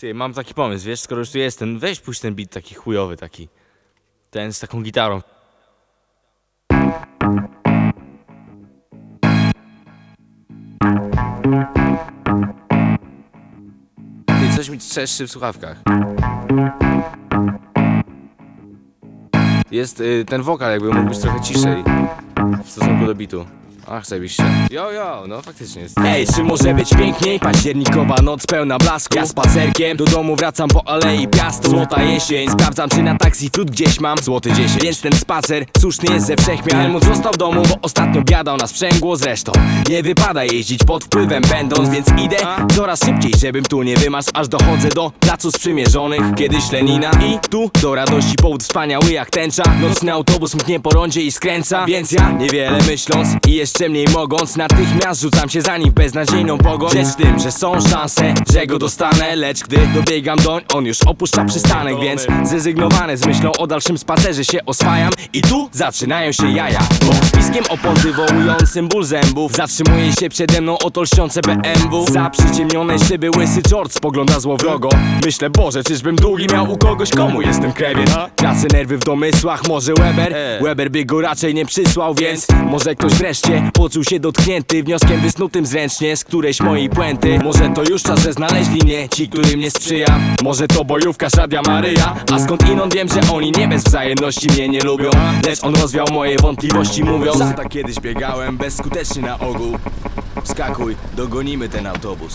Ty, mam taki pomysł, wiesz, skoro już tu jestem, weź puść ten beat taki chujowy, taki. Ten z taką gitarą. Ty, coś mi trzeszczy w słuchawkach. Jest ten wokal jakby mógł być trochę ciszej w stosunku do bitu. Ach, zajebiście. Jo, no faktycznie jest. Ej, czy może być piękniej? Październikowa noc pełna blasku. Ja spacerkiem do domu wracam po alei piastu. Złota jesień, sprawdzam czy na taksi frut gdzieś mam. Złoty 10, więc ten spacer słuszny jest ze wszechmiar. Helmut został w domu, bo ostatnio biadał na sprzęgło. Zresztą nie wypada jeździć pod wpływem będąc, więc idę coraz szybciej, żebym tu nie wymarzł. Aż dochodzę do placu sprzymierzonych, kiedyś Lenina. I tu do radości powód wspaniały jak tęcza. Nocny autobus mknie po rondzie i skręca. Więc ja niewiele myśląc i jeszcze mniej mogąc, natychmiast rzucam się za nim w beznadziejną pogoń. Rzecz w tym, że są szanse, że go dostanę. Lecz gdy dobiegam doń, on już opuszcza przystanek. Więc zrezygnowany z myślą o dalszym spacerze się oswajam. I tu zaczynają się jaja, bo z piskiem opon wywołującym ból zębów zatrzymuje się przede mną oto lśniące BMW. Za przyciemnione szyby łysy George spogląda złowrogo. Myślę, Boże, czyżbym długi miał u kogoś, komu jestem krewiet. Tracę nerwy w domysłach, może Weber by go raczej nie przysłał. Więc może ktoś wreszcie poczuł się dotknięty wnioskiem wysnutym zręcznie z którejś mojej puenty. Może to już czas, że znaleźli mnie ci, którym nie sprzyjam. Może to bojówka Radia Maryja. A skąd inąd wiem, że oni nie bez wzajemności mnie nie lubią. Lecz on rozwiał moje wątpliwości mówiąc: tak kiedyś biegałem bezskutecznie na ogół. Wskakuj, dogonimy ten autobus.